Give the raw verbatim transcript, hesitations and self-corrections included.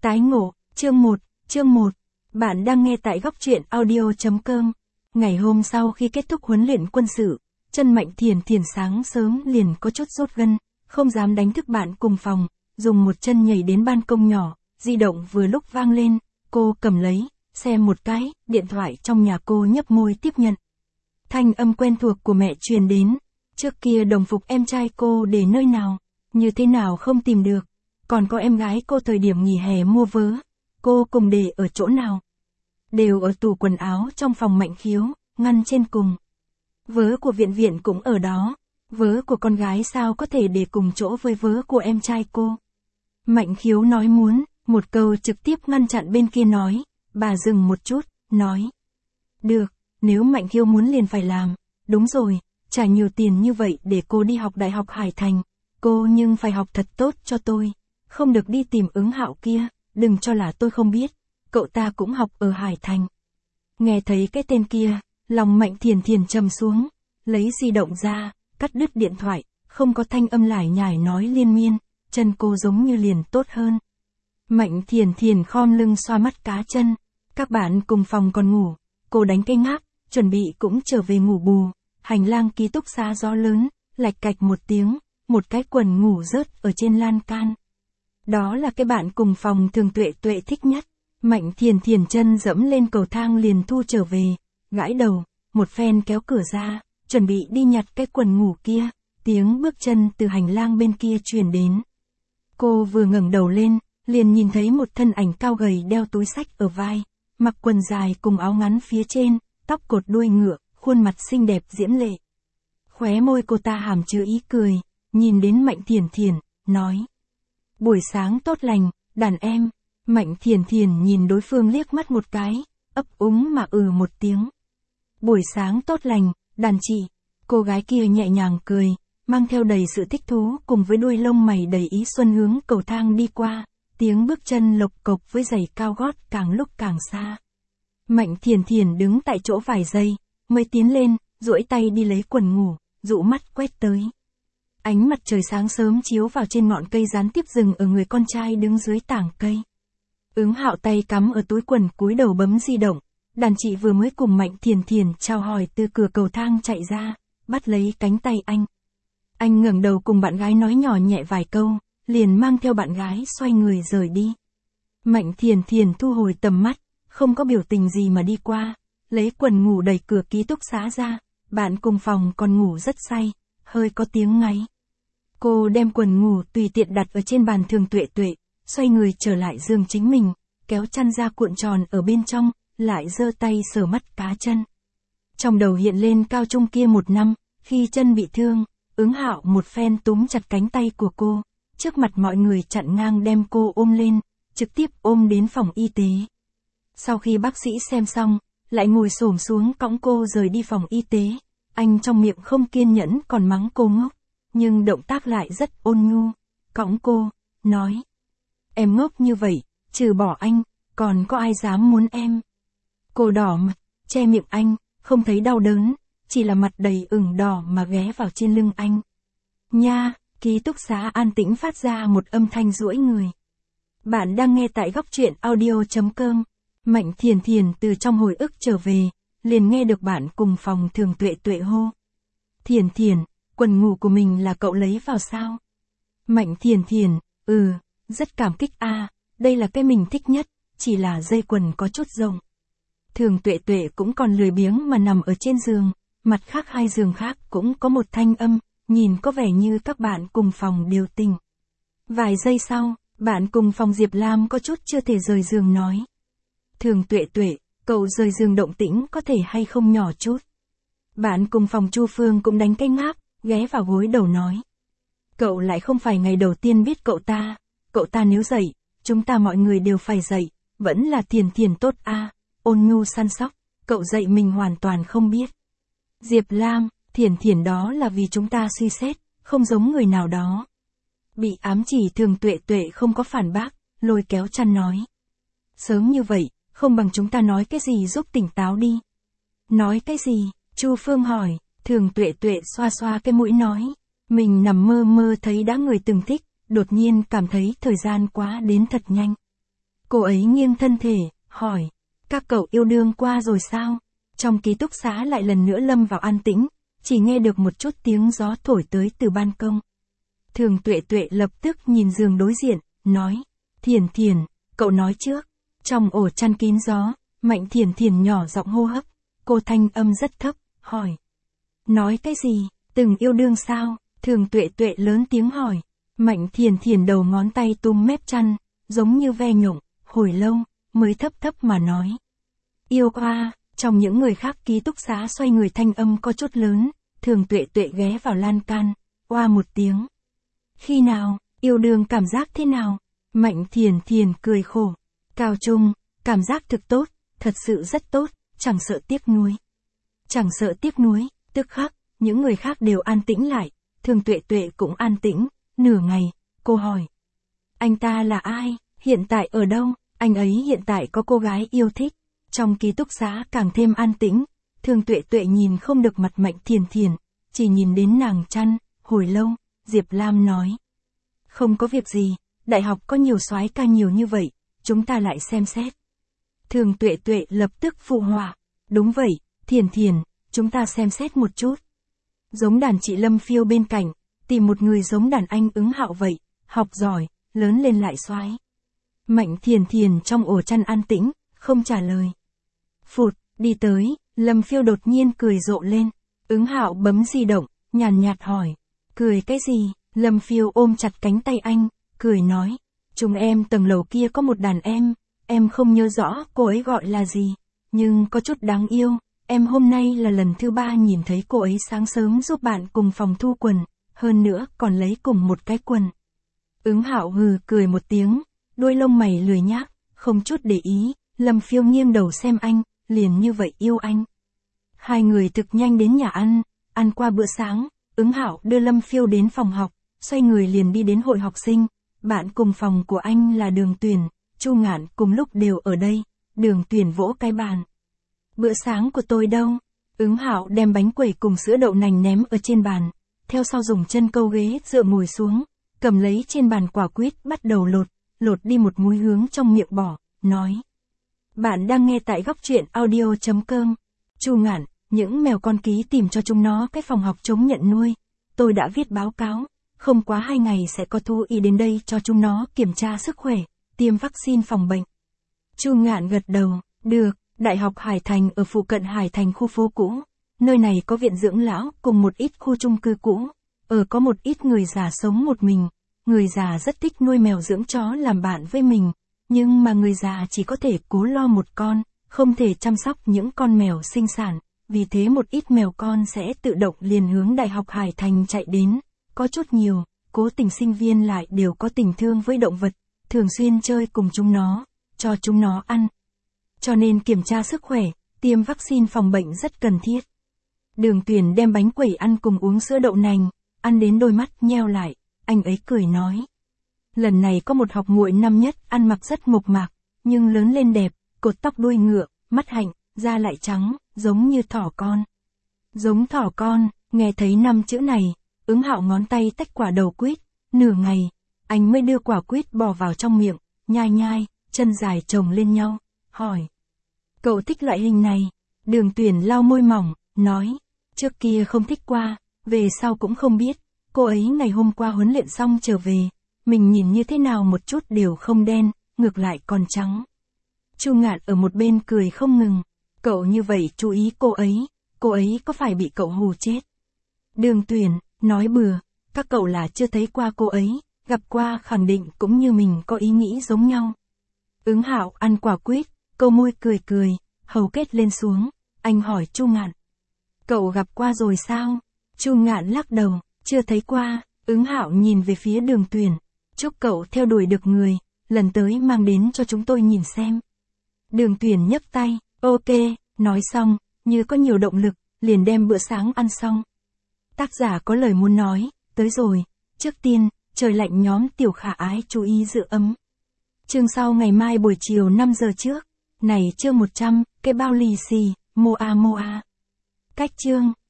Tái ngộ, chương một, chương một. Bạn đang nghe tại góc truyện audio chấm com. Ngày hôm sau khi kết thúc huấn luyện quân sự, chân Mạnh Thiền Thiền sáng sớm liền có chút sốt gân, không dám đánh thức bạn cùng phòng, dùng một chân nhảy đến ban công nhỏ, di động vừa lúc vang lên, cô cầm lấy, xem một cái, điện thoại trong nhà cô nhấp môi tiếp nhận. Thanh âm quen thuộc của mẹ truyền đến, trước kia đồng phục em trai cô để nơi nào, như thế nào không tìm được, còn có em gái cô thời điểm nghỉ hè mua vớ, cô cùng để ở chỗ nào? Đều ở tủ quần áo trong phòng Mạnh Khiếu, ngăn trên cùng. Vớ của Viện Viện cũng ở đó, vớ của con gái sao có thể để cùng chỗ với vớ của em trai cô? Mạnh Khiếu nói muốn, một câu trực tiếp ngăn chặn bên kia nói, bà dừng một chút, nói. Được, nếu Mạnh Khiếu muốn liền phải làm, đúng rồi, trả nhiều tiền như vậy để cô đi học Đại học Hải Thành, cô nhưng phải học thật tốt cho tôi, không được đi tìm Ứng Hạo kia, đừng cho là tôi không biết, cậu ta cũng học ở Hải Thành. Nghe thấy cái tên kia, lòng Mạnh Thiền Thiền trầm xuống, lấy di động ra, cắt đứt điện thoại, không có thanh âm lải nhải nói liên miên, chân cô giống như liền tốt hơn. Mạnh Thiền Thiền khom lưng xoa mắt cá chân, các bạn cùng phòng còn ngủ, cô đánh cây ngáp, chuẩn bị cũng trở về ngủ bù, hành lang ký túc xá gió lớn, lạch cạch một tiếng, một cái quần ngủ rớt ở trên lan can. Đó là cái bạn cùng phòng Thường Tuệ Tuệ thích nhất. Mạnh Thiền Thiền chân dẫm lên cầu thang liền thu trở về, gãi đầu, một phen kéo cửa ra, chuẩn bị đi nhặt cái quần ngủ kia, tiếng bước chân từ hành lang bên kia truyền đến. Cô vừa ngẩng đầu lên, liền nhìn thấy một thân ảnh cao gầy đeo túi xách ở vai, mặc quần dài cùng áo ngắn phía trên, tóc cột đuôi ngựa, khuôn mặt xinh đẹp diễm lệ. Khóe môi cô ta hàm chứa ý cười, nhìn đến Mạnh Thiền Thiền, nói. Buổi sáng tốt lành, đàn em. Mạnh Thiền Thiền nhìn đối phương liếc mắt một cái, ấp úng mà ừ một tiếng. Buổi sáng tốt lành, đàn chị. Cô gái kia nhẹ nhàng cười, mang theo đầy sự thích thú cùng với đuôi lông mày đầy ý xuân hướng cầu thang đi qua, tiếng bước chân lộc cộc với giày cao gót càng lúc càng xa. Mạnh Thiền Thiền đứng tại chỗ vài giây, mới tiến lên, duỗi tay đi lấy quần ngủ, dụ mắt quét tới. Ánh mặt trời sáng sớm chiếu vào trên ngọn cây gián tiếp rừng ở người con trai đứng dưới tảng cây. Ứng Hạo tay cắm ở túi quần cúi đầu bấm di động, đàn chị vừa mới cùng Mạnh Thiền Thiền chào hỏi từ cửa cầu thang chạy ra, bắt lấy cánh tay anh. Anh ngẩng đầu cùng bạn gái nói nhỏ nhẹ vài câu, liền mang theo bạn gái xoay người rời đi. Mạnh Thiền Thiền thu hồi tầm mắt, không có biểu tình gì mà đi qua, lấy quần ngủ đẩy cửa ký túc xá ra, bạn cùng phòng còn ngủ rất say, hơi có tiếng ngáy. Cô đem quần ngủ tùy tiện đặt ở trên bàn Thường Tuệ Tuệ, xoay người trở lại giường chính mình, kéo chăn ra cuộn tròn ở bên trong, lại giơ tay sờ mắt cá chân. Trong đầu hiện lên cao trung kia một năm, khi chân bị thương, Ứng Hạo một phen túm chặt cánh tay của cô, trước mặt mọi người chặn ngang đem cô ôm lên, trực tiếp ôm đến phòng y tế. Sau khi bác sĩ xem xong, lại ngồi xổm xuống cõng cô rời đi phòng y tế, anh trong miệng không kiên nhẫn còn mắng cô ngốc, nhưng động tác lại rất ôn nhu, cõng cô, nói. Em ngốc như vậy, trừ bỏ anh, còn có ai dám muốn em? Cô đỏ mặt, che miệng anh, không thấy đau đớn, chỉ là mặt đầy ửng đỏ mà ghé vào trên lưng anh. Nha, ký túc xá an tĩnh phát ra một âm thanh duỗi người. Bạn đang nghe tại góc truyện audio chấm com. Mạnh Thiền Thiền từ trong hồi ức trở về, liền nghe được bạn cùng phòng Thường Tuệ Tuệ hô. Thiền Thiền, quần ngủ của mình là cậu lấy vào sao? Mạnh Thiền Thiền, ừ. Rất cảm kích a, à, đây là cái mình thích nhất, chỉ là dây quần có chút rộng. Thường Tuệ Tuệ cũng còn lười biếng mà nằm ở trên giường, mặt khác hai giường khác cũng có một thanh âm, nhìn có vẻ như các bạn cùng phòng đều tỉnh. Vài giây sau, bạn cùng phòng Diệp Lam có chút chưa thể rời giường nói. Thường Tuệ Tuệ, cậu rời giường động tĩnh có thể hay không nhỏ chút. Bạn cùng phòng Chu Phương cũng đánh cái ngáp, ghé vào gối đầu nói. Cậu lại không phải ngày đầu tiên biết cậu ta. Cậu ta nếu dậy, chúng ta mọi người đều phải dậy, vẫn là Thiền Thiền tốt a, à, ôn nhu săn sóc, cậu dậy mình hoàn toàn không biết. Diệp Lam, Thiền Thiền đó là vì chúng ta suy xét, không giống người nào đó. Bị ám chỉ Thường Tuệ Tuệ không có phản bác, lôi kéo chăn nói. Sớm như vậy, không bằng chúng ta nói cái gì giúp tỉnh táo đi. Nói cái gì? Chu Phương hỏi, Thường Tuệ Tuệ xoa xoa cái mũi nói. Mình nằm mơ mơ thấy đã người từng thích. Đột nhiên cảm thấy thời gian quá đến thật nhanh. Cô ấy nghiêng thân thể, hỏi, các cậu yêu đương qua rồi sao? Trong ký túc xá lại lần nữa lâm vào an tĩnh, chỉ nghe được một chút tiếng gió thổi tới từ ban công. Thường Tuệ Tuệ lập tức nhìn giường đối diện, nói, Thiền Thiền, cậu nói trước. Trong ổ chăn kín gió, Mạnh Thiền Thiền nhỏ giọng hô hấp, cô thanh âm rất thấp, hỏi. Nói cái gì, từng yêu đương sao? Thường Tuệ Tuệ lớn tiếng hỏi. Mạnh Thiền Thiền đầu ngón tay túm mép chăn, giống như ve nhộng, hồi lâu, mới thấp thấp mà nói. Yêu qua, trong những người khác ký túc xá xoay người thanh âm có chút lớn, Thường Tuệ Tuệ ghé vào lan can, oa một tiếng. Khi nào, yêu đương cảm giác thế nào? Mạnh Thiền Thiền cười khổ. Cao trung, cảm giác thực tốt, thật sự rất tốt, chẳng sợ tiếc nuối. Chẳng sợ tiếc nuối, tức khắc, những người khác đều an tĩnh lại, Thường Tuệ Tuệ cũng an tĩnh, nửa ngày, cô hỏi. Anh ta là ai, hiện tại ở đâu? Anh ấy hiện tại có cô gái yêu thích. Trong ký túc xá càng thêm an tĩnh, Thường Tuệ Tuệ nhìn không được mặt Mạnh Thiền Thiền, chỉ nhìn đến nàng chăn, hồi lâu, Diệp Lam nói. Không có việc gì, đại học có nhiều soái ca nhiều như vậy, chúng ta lại xem xét. Thường Tuệ Tuệ lập tức phụ họa. Đúng vậy, Thiền Thiền, chúng ta xem xét một chút. Giống đàn chị Lâm Phiêu bên cạnh, tìm một người giống đàn anh Ứng Hạo vậy, học giỏi, lớn lên lại soái. Mạnh Thiền Thiền trong ổ chăn an tĩnh, không trả lời. Phụt, đi tới, Lâm Phiêu đột nhiên cười rộ lên. Ứng Hạo bấm di động, nhàn nhạt hỏi. Cười cái gì? Lâm Phiêu ôm chặt cánh tay anh, cười nói. Chúng em tầng lầu kia có một đàn em, em không nhớ rõ cô ấy gọi là gì, nhưng có chút đáng yêu. Em hôm nay là lần thứ ba nhìn thấy cô ấy sáng sớm giúp bạn cùng phòng thu quần, hơn nữa còn lấy cùng một cái quần. Ứng Hạo hừ cười một tiếng, đuôi lông mày lười nhác, không chút để ý, Lâm Phiêu nghiêng đầu xem anh, liền như vậy yêu anh. Hai người thực nhanh đến nhà ăn, ăn qua bữa sáng, Ứng Hạo đưa Lâm Phiêu đến phòng học, xoay người liền đi đến hội học sinh. Bạn cùng phòng của anh là Đường Tuyển, Chu Ngạn cùng lúc đều ở đây. Đường Tuyển vỗ cái bàn. Bữa sáng của tôi đâu? Ứng Hạo đem bánh quẩy cùng sữa đậu nành ném ở trên bàn, theo sau dùng chân câu ghế dựa ngồi xuống, cầm lấy trên bàn quả quýt bắt đầu lột, lột đi một múi hướng trong miệng bỏ, nói. Bạn đang nghe tại góc truyện audio chấm com. Chu Ngạn, những mèo con ký tìm cho chúng nó cái phòng học chống nhận nuôi. Tôi đã viết báo cáo, không quá hai ngày sẽ có thú y đến đây cho chúng nó kiểm tra sức khỏe, tiêm vaccine phòng bệnh. Chu Ngạn gật đầu, được. Đại học Hải Thành ở phụ cận Hải Thành khu phố cũ, nơi này có viện dưỡng lão cùng một ít khu chung cư cũ, ở có một ít người già sống một mình, người già rất thích nuôi mèo dưỡng chó làm bạn với mình, nhưng mà người già chỉ có thể cố lo một con, không thể chăm sóc những con mèo sinh sản, vì thế một ít mèo con sẽ tự động liền hướng Đại học Hải Thành chạy đến, có chút nhiều, cố tình sinh viên lại đều có tình thương với động vật, thường xuyên chơi cùng chúng nó, cho chúng nó ăn. Cho nên kiểm tra sức khỏe, tiêm vaccine phòng bệnh rất cần thiết. Đường Tuyển đem bánh quẩy ăn cùng uống sữa đậu nành, ăn đến đôi mắt nheo lại, anh ấy cười nói. Lần này có một học muội năm nhất, ăn mặc rất mộc mạc, nhưng lớn lên đẹp, cột tóc đuôi ngựa, mắt hạnh, da lại trắng, giống như thỏ con. Giống thỏ con, nghe thấy năm chữ này, Ứng Hạo ngón tay tách quả đầu quýt, nửa ngày, anh mới đưa quả quýt bỏ vào trong miệng, nhai nhai, chân dài chồng lên nhau, hỏi. Cậu thích loại hình này? Đường Tuyển lau môi mỏng, nói. Trước kia không thích qua, về sau cũng không biết. Cô ấy ngày hôm qua huấn luyện xong trở về, mình nhìn như thế nào một chút đều không đen, ngược lại còn trắng. Chu Ngạn ở một bên cười không ngừng. Cậu như vậy chú ý cô ấy, cô ấy có phải bị cậu hù chết? Đường Tuyển, nói bừa, các cậu là chưa thấy qua cô ấy, gặp qua khẳng định cũng như mình có ý nghĩ giống nhau. Ứng Hạo ăn quả quýt, câu môi cười cười, hầu kết lên xuống, anh hỏi Chu Ngạn. Cậu gặp qua rồi sao? Chu Ngạn lắc đầu, chưa thấy qua. Ứng Hạo nhìn về phía Đường Tuyển, chúc cậu theo đuổi được người, lần tới mang đến cho chúng tôi nhìn xem. Đường Tuyển nhấc tay, ok, nói xong, như có nhiều động lực, liền đem bữa sáng ăn xong. Tác giả có lời muốn nói, tới rồi, trước tiên, trời lạnh nhóm Tiểu Khả Ái chú ý giữ ấm. Chương sau ngày mai buổi chiều năm giờ trước, này chương một trăm, cái bao lì xì, moa moa. Cách chương.